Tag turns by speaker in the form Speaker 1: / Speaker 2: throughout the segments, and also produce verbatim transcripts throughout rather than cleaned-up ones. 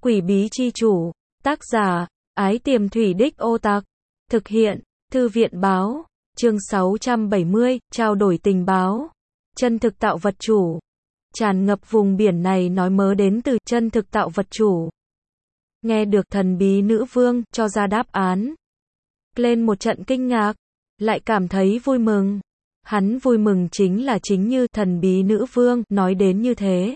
Speaker 1: Quỷ bí chi chủ. Tác giả, Ái Tiềm Thủy Đích Ô Tặc. Thực hiện, Thư viện báo. Chương sáu trăm bảy mươi, trao đổi tình báo. Chân thực tạo vật chủ. Tràn ngập vùng biển này nói mớ đến từ chân thực tạo vật chủ. Nghe được thần bí nữ vương cho ra đáp án. Lên một trận kinh ngạc, lại cảm thấy vui mừng. Hắn vui mừng chính là chính như thần bí nữ vương nói đến như thế.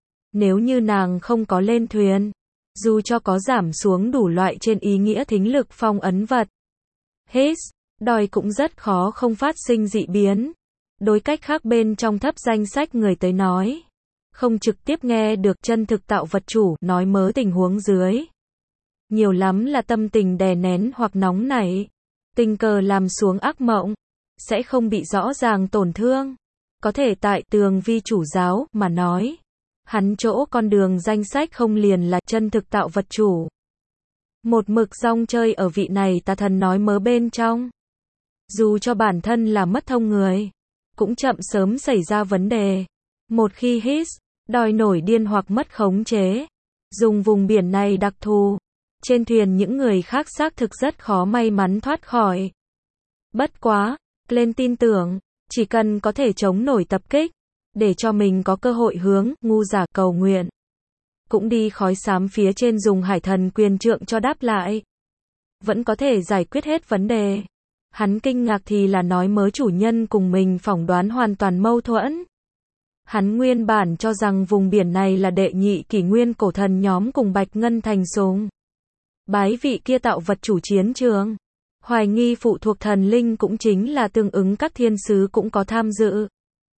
Speaker 1: Nếu như nàng không có lên thuyền, dù cho có giảm xuống đủ loại trên ý nghĩa thính lực phong ấn vật, His, đòi cũng rất khó không phát sinh dị biến. Đối cách khác bên trong thấp danh sách người tới nói, không trực tiếp nghe được chân thực tạo vật chủ nói mớ tình huống dưới. Nhiều lắm là tâm tình đè nén hoặc nóng nảy, tình cờ làm xuống ác mộng, sẽ không bị rõ ràng tổn thương. Có thể tại tường vi chủ giáo mà nói, hắn chỗ con đường danh sách không liền là chân thực tạo vật chủ. Một mực rong chơi ở vị này tà thần nói mớ bên trong. Dù cho bản thân là mất thông người, cũng chậm sớm xảy ra vấn đề. Một khi His, đòi nổi điên hoặc mất khống chế, dùng vùng biển này đặc thù, trên thuyền những người khác xác thực rất khó may mắn thoát khỏi. Bất quá, lên tin tưởng, chỉ cần có thể chống nổi tập kích, để cho mình có cơ hội hướng ngu giả cầu nguyện, cũng đi khói xám phía trên dùng hải thần quyền trượng cho đáp lại, vẫn có thể giải quyết hết vấn đề. Hắn kinh ngạc thì là nói mớ chủ nhân cùng mình phỏng đoán hoàn toàn mâu thuẫn. Hắn nguyên bản cho rằng vùng biển này là đệ nhị kỷ nguyên cổ thần nhóm cùng Bạch Ngân Thành sùng bái vị kia tạo vật chủ chiến trường. Hoài nghi phụ thuộc thần linh cũng chính là tương ứng các thiên sứ cũng có tham dự.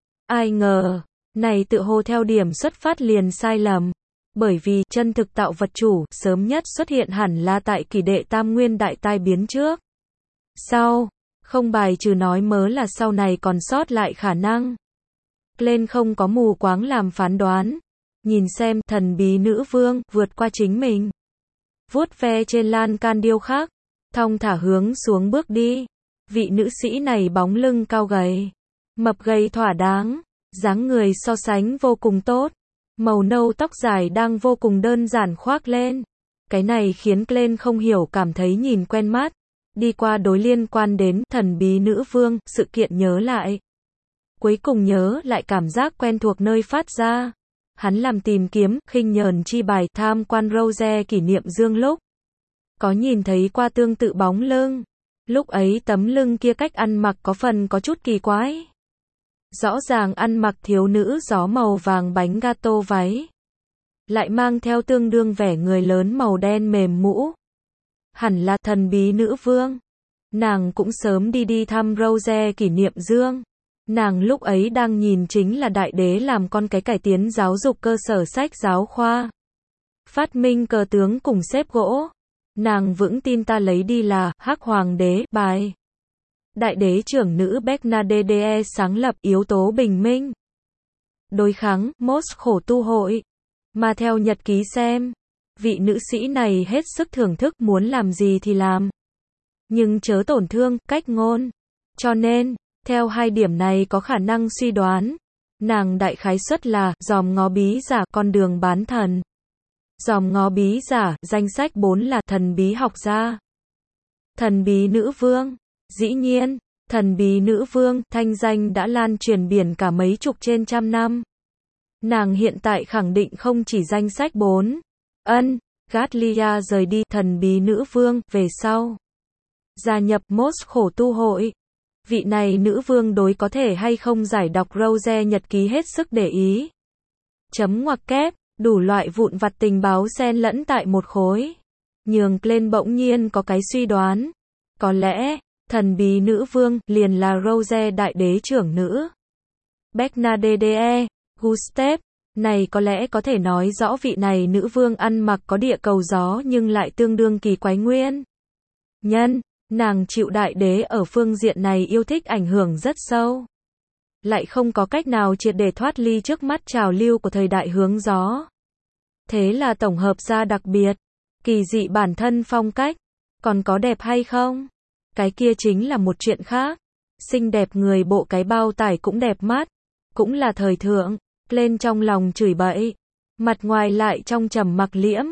Speaker 1: Ai ngờ, này tự hồ theo điểm xuất phát liền sai lầm. Bởi vì chân thực tạo vật chủ sớm nhất xuất hiện hẳn là tại kỷ đệ tam nguyên đại tai biến trước. Sau, không bài trừ nói mớ là sau này còn sót lại khả năng. Lên không có mù quáng làm phán đoán. Nhìn xem thần bí nữ vương vượt qua chính mình. Vuốt ve trên lan can điêu khắc, thong thả hướng xuống bước đi. Vị nữ sĩ này bóng lưng cao gầy, mập gầy thỏa đáng, dáng người so sánh vô cùng tốt. Màu nâu tóc dài đang vô cùng đơn giản khoác lên. Cái này khiến Glenn không hiểu cảm thấy nhìn quen mắt. Đi qua đối liên quan đến thần bí nữ vương, sự kiện nhớ lại. Cuối cùng nhớ lại cảm giác quen thuộc nơi phát ra. Hắn làm tìm kiếm, khinh nhờn chi bài tham quan Rose kỷ niệm dương lúc. Có nhìn thấy qua tương tự bóng lưng. Lúc ấy tấm lưng kia cách ăn mặc có phần có chút kỳ quái. Rõ ràng ăn mặc thiếu nữ gió màu vàng bánh gato váy. Lại mang theo tương đương vẻ người lớn màu đen mềm mũ. Hẳn là thần bí nữ vương. Nàng cũng sớm đi đi thăm Rose kỷ niệm dương. Nàng lúc ấy đang nhìn chính là đại đế làm con cái cải tiến giáo dục cơ sở sách giáo khoa. Phát minh cờ tướng cùng xếp gỗ. Nàng vững tin ta lấy đi là Hắc Hoàng đế bài. Đại đế trưởng nữ Bernadette sáng lập yếu tố bình minh. Đối kháng, Mos khổ tu hội. Mà theo nhật ký xem, vị nữ sĩ này hết sức thưởng thức muốn làm gì thì làm. Nhưng chớ tổn thương, cách ngôn. Cho nên, theo hai điểm này có khả năng suy đoán, nàng đại khái suất là dòm ngó bí giả con đường bán thần. Dòm ngó bí giả, danh sách bốn là thần bí học gia. Thần bí nữ vương. Dĩ nhiên, thần bí nữ vương, thanh danh đã lan truyền biển cả mấy chục trên trăm năm. Nàng hiện tại khẳng định không chỉ danh sách bốn. Ân, Gatlia rời đi thần bí nữ vương, về sau. Gia nhập Mos khổ tu hội. Vị này nữ vương đối có thể hay không giải đọc Rose nhật ký hết sức để ý. Chấm ngoặc kép, đủ loại vụn vặt tình báo xen lẫn tại một khối. Nhường lên bỗng nhiên có cái suy đoán. Có lẽ, thần bí nữ vương liền là Rose đại đế trưởng nữ. Bernadette, Gustav, này có lẽ có thể nói rõ vị này nữ vương ăn mặc có địa cầu gió nhưng lại tương đương kỳ quái nguyên. Nhân, nàng chịu đại đế ở phương diện này yêu thích ảnh hưởng rất sâu. Lại không có cách nào triệt để thoát ly trước mắt trào lưu của thời đại hướng gió. Thế là tổng hợp ra đặc biệt, kỳ dị bản thân phong cách, còn có đẹp hay không? Cái kia chính là một chuyện khác. Xinh đẹp người bộ cái bao tải cũng đẹp mắt, cũng là thời thượng. Lên trong lòng chửi bậy, mặt ngoài lại trong trầm mặc liễm.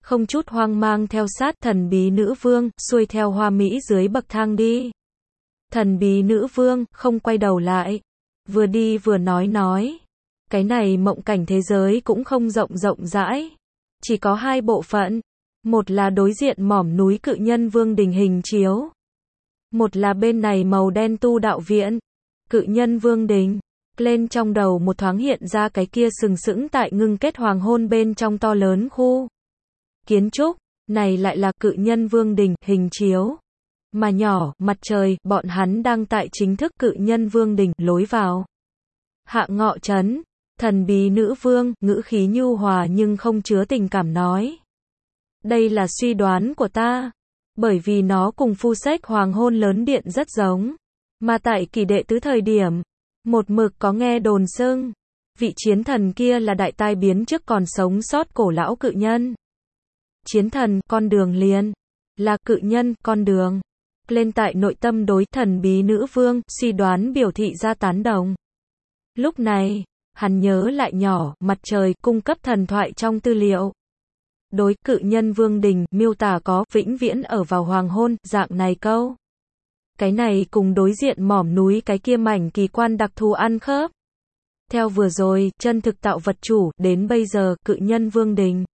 Speaker 1: không chút hoang mang theo sát thần bí nữ vương, xuôi theo hoa mỹ dưới bậc thang đi. Thần bí nữ vương, không quay đầu lại. Vừa đi vừa nói nói. Cái này mộng cảnh thế giới cũng không rộng rộng rãi. Chỉ có hai bộ phận. Một là đối diện mỏm núi cự nhân vương đình hình chiếu. Một là bên này màu đen tu đạo viện. Cự nhân vương đình. Lên trong đầu một thoáng hiện ra cái kia sừng sững tại ngưng kết hoàng hôn bên trong to lớn khu kiến trúc. Này lại là cự nhân vương đình hình chiếu. Mà nhỏ, mặt trời, bọn hắn đang tại chính thức cự nhân vương đình, lối vào. Hạ Ngọ Trấn, thần bí nữ vương, ngữ khí nhu hòa nhưng không chứa tình cảm nói. Đây là suy đoán của ta. Bởi vì nó cùng phu sách hoàng hôn lớn điện rất giống. Mà tại kỳ đệ tứ thời điểm, một mực có nghe đồn xưng. Vị chiến thần kia là đại tai biến trước còn sống sót cổ lão cự nhân. Chiến thần, con đường liền. Là cự nhân, con đường. Lên tại nội tâm đối thần bí nữ vương, suy đoán biểu thị ra tán đồng. Lúc này, hắn nhớ lại nhỏ, mặt trời, cung cấp thần thoại trong tư liệu. Đối cự nhân vương đình, miêu tả có, vĩnh viễn ở vào hoàng hôn, dạng này câu. Cái này cùng đối diện mỏm núi cái kia mảnh kỳ quan đặc thù ăn khớp. Theo vừa rồi, chân thực tạo vật chủ, đến bây giờ, cự nhân vương đình.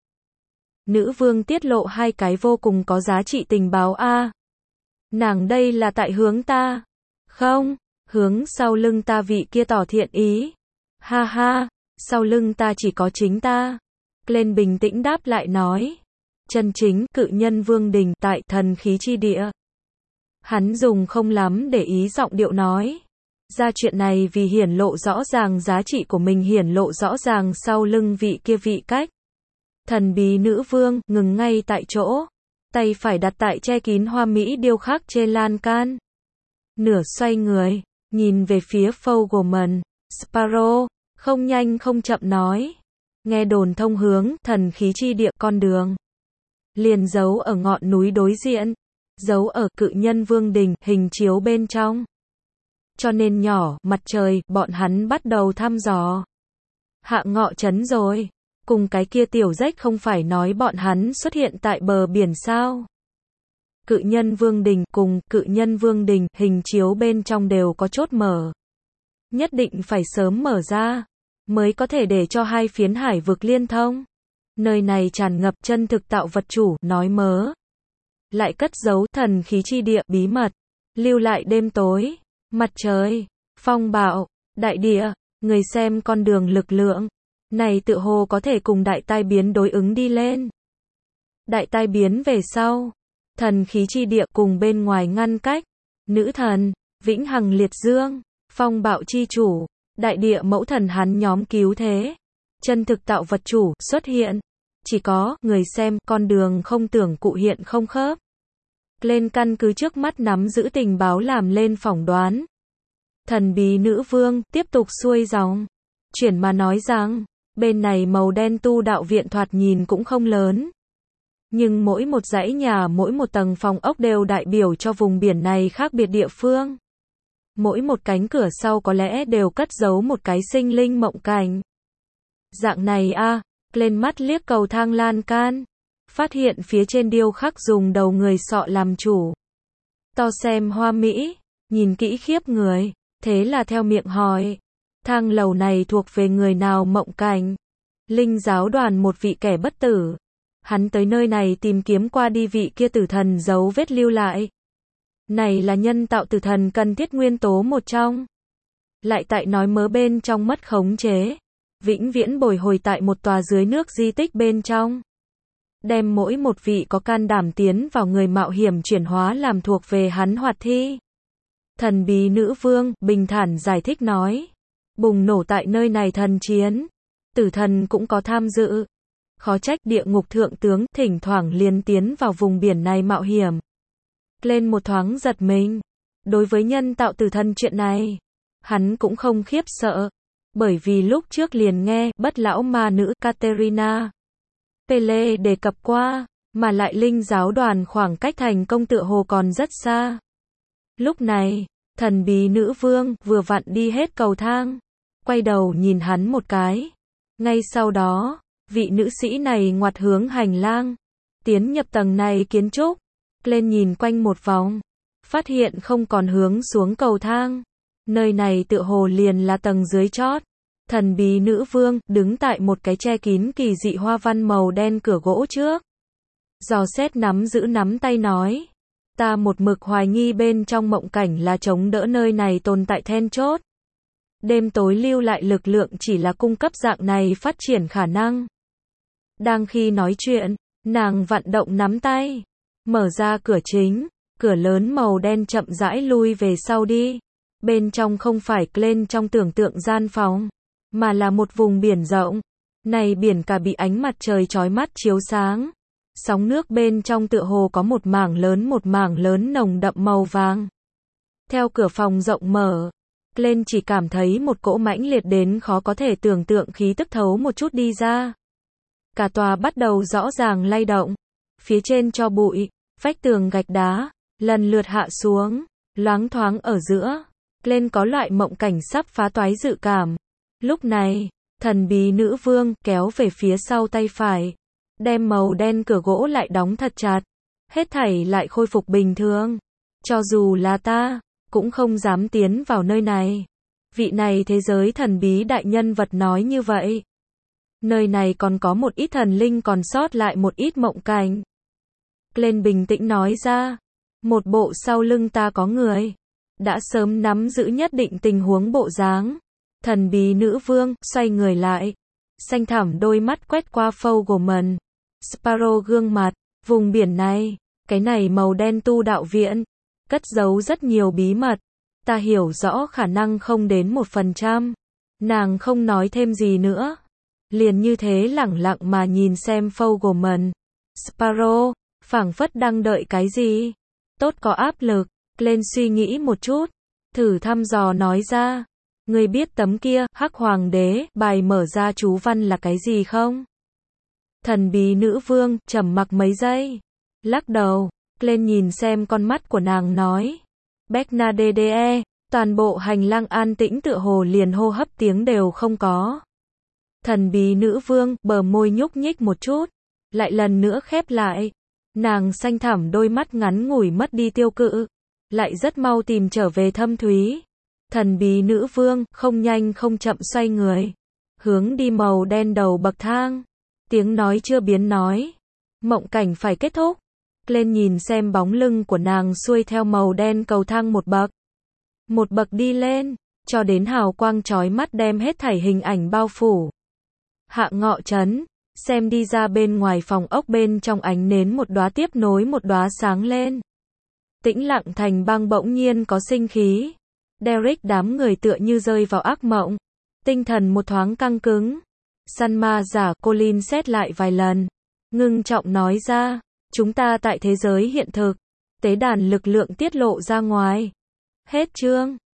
Speaker 1: Nữ vương tiết lộ hai cái vô cùng có giá trị tình báo a. Nàng đây là tại hướng ta. Không, hướng sau lưng ta vị kia tỏ thiện ý. Ha ha, sau lưng ta chỉ có chính ta. Lên bình tĩnh đáp lại nói. Chân chính, cự nhân vương đình, tại thần khí chi địa. Hắn dùng không lắm để ý giọng điệu nói. Ra chuyện này vì hiển lộ rõ ràng giá trị của mình, hiển lộ rõ ràng sau lưng vị kia vị cách. Thần bí nữ vương, ngừng ngay tại chỗ. Tay phải đặt tại che kín hoa mỹ điêu khắc trên lan can. Nửa xoay người, nhìn về phía Fogelman, Sparrow, không nhanh không chậm nói. Nghe đồn thông hướng, thần khí chi địa, con đường. Liền giấu ở ngọn núi đối diện. Giấu ở cự nhân vương đình, hình chiếu bên trong. Cho nên nhỏ, mặt trời, bọn hắn bắt đầu thăm dò. Hạ Ngọ Trấn rồi. Cùng cái kia tiểu rách không phải nói bọn hắn xuất hiện tại bờ biển sao. Cự nhân vương đình cùng cự nhân vương đình hình chiếu bên trong đều có chốt mở. Nhất định phải sớm mở ra, mới có thể để cho hai phiến hải vực liên thông. Nơi này tràn ngập chân thực tạo vật chủ, nói mớ. Lại cất giấu thần khí chi địa bí mật, lưu lại đêm tối, mặt trời, phong bạo, đại địa, người xem con đường lực lượng. Này tự hồ có thể cùng đại tai biến đối ứng đi lên. Đại tai biến về sau, thần khí chi địa cùng bên ngoài ngăn cách, nữ thần, vĩnh hằng liệt dương, phong bạo chi chủ, đại địa mẫu thần hắn nhóm cứu thế. Chân thực tạo vật chủ xuất hiện. Chỉ có, người xem, con đường không tưởng cụ hiện không khớp. Lên căn cứ trước mắt nắm giữ tình báo làm lên phỏng đoán. Thần bí nữ vương, tiếp tục xuôi dòng. Chuyển mà nói rằng, bên này màu đen tu đạo viện thoạt nhìn cũng không lớn. Nhưng mỗi một dãy nhà, mỗi một tầng phòng ốc đều đại biểu cho vùng biển này khác biệt địa phương. Mỗi một cánh cửa sau có lẽ đều cất giấu một cái sinh linh mộng cảnh. Dạng này a, à, lên mắt liếc cầu thang lan can. Phát hiện phía trên điêu khắc dùng đầu người sọ làm chủ. To xem hoa mỹ, nhìn kỹ khiếp người. Thế là theo miệng hỏi. Thang lầu này thuộc về người nào mộng cảnh? Linh giáo đoàn một vị kẻ bất tử. Hắn tới nơi này tìm kiếm qua đi vị kia tử thần dấu vết lưu lại. Này là nhân tạo tử thần cần thiết nguyên tố một trong. Lại tại nói mớ bên trong mất khống chế. Vĩnh viễn bồi hồi tại một tòa dưới nước di tích bên trong. Đem mỗi một vị có can đảm tiến vào người mạo hiểm chuyển hóa làm thuộc về hắn hoạt thi. Thần bí nữ vương, bình thản giải thích nói. Bùng nổ tại nơi này thần chiến. Tử thần cũng có tham dự. Khó trách địa ngục thượng tướng, thỉnh thoảng liên tiến vào vùng biển này mạo hiểm. Lên một thoáng giật mình. Đối với nhân tạo tử thần chuyện này, hắn cũng không khiếp sợ. Bởi vì lúc trước liền nghe, bất lão ma nữ Katerina Pele đề cập qua, mà lại linh giáo đoàn khoảng cách thành công tựa hồ còn rất xa. Lúc này, thần bí nữ vương vừa vặn đi hết cầu thang, quay đầu nhìn hắn một cái. Ngay sau đó, vị nữ sĩ này ngoặt hướng hành lang, tiến nhập tầng này kiến trúc. Lên nhìn quanh một vòng, phát hiện không còn hướng xuống cầu thang. Nơi này tựa hồ liền là tầng dưới chót. Thần bí nữ vương đứng tại một cái che kín kỳ dị hoa văn màu đen cửa gỗ trước. Dò xét nắm giữ nắm tay nói. Ta một mực hoài nghi bên trong mộng cảnh là chống đỡ nơi này tồn tại then chốt. Đêm tối lưu lại lực lượng chỉ là cung cấp dạng này phát triển khả năng. Đang khi nói chuyện, nàng vặn động nắm tay. Mở ra cửa chính, cửa lớn màu đen chậm rãi lui về sau đi. Bên trong không phải lên trong tưởng tượng gian phòng, mà là một vùng biển rộng. Này biển cả bị ánh mặt trời chói mắt chiếu sáng. Sóng nước bên trong tựa hồ có một mảng lớn một mảng lớn nồng đậm màu vàng. Theo cửa phòng rộng mở, lên chỉ cảm thấy một cỗ mãnh liệt đến khó có thể tưởng tượng khí tức thấu một chút đi ra. Cả tòa bắt đầu rõ ràng lay động. Phía trên cho bụi, vách tường gạch đá, lần lượt hạ xuống, loáng thoáng ở giữa. Lên có loại mộng cảnh sắp phá toái dự cảm. Lúc này, thần bí nữ vương kéo về phía sau tay phải. Đem màu đen cửa gỗ lại đóng thật chặt. Hết thảy lại khôi phục bình thường. Cho dù là ta, cũng không dám tiến vào nơi này. Vị này thế giới thần bí đại nhân vật nói như vậy. Nơi này còn có một ít thần linh còn sót lại một ít mộng cảnh. Lên bình tĩnh nói ra. Một bộ sau lưng ta có người. Đã sớm nắm giữ nhất định tình huống bộ dáng. Thần bí nữ vương xoay người lại. Xanh thẳm đôi mắt quét qua Fogelman. Sparrow gương mặt. Vùng biển này, cái này màu đen tu đạo viện, cất giấu rất nhiều bí mật. Ta hiểu rõ khả năng không đến một phần trăm. Nàng không nói thêm gì nữa. Liền như thế lẳng lặng mà nhìn xem Fogelman. Sparrow, phảng phất đang đợi cái gì. Tốt có áp lực. Lên suy nghĩ một chút. Thử thăm dò nói ra. Người biết tấm kia, Hắc Hoàng đế, bài mở ra chú văn là cái gì không? Thần bí nữ vương, trầm mặc mấy giây. Lắc đầu. Lên nhìn xem con mắt của nàng nói. Bernadette, toàn bộ hành lang an tĩnh tựa hồ liền hô hấp tiếng đều không có. Thần bí nữ vương, bờ môi nhúc nhích một chút. Lại lần nữa khép lại. Nàng xanh thẳm đôi mắt ngắn ngủi mất đi tiêu cự. Lại rất mau tìm trở về thâm thúy. Thần bí nữ vương, không nhanh không chậm xoay người. Hướng đi màu đen đầu bậc thang. Tiếng nói chưa biến nói. Mộng cảnh phải kết thúc. Lên nhìn xem bóng lưng của nàng xuôi theo màu đen cầu thang một bậc. Một bậc đi lên, cho đến hào quang chói mắt đem hết thảy hình ảnh bao phủ. Hạ ngọ trấn, xem đi ra bên ngoài phòng ốc bên trong ánh nến một đóa tiếp nối một đóa sáng lên. Tĩnh lặng thành băng bỗng nhiên có sinh khí. Derek đám người tựa như rơi vào ác mộng. Tinh thần một thoáng căng cứng. Săn ma giả Colin xét lại vài lần. Ngưng trọng nói ra. Chúng ta tại thế giới hiện thực. Tế đàn lực lượng tiết lộ ra ngoài. Hết chương.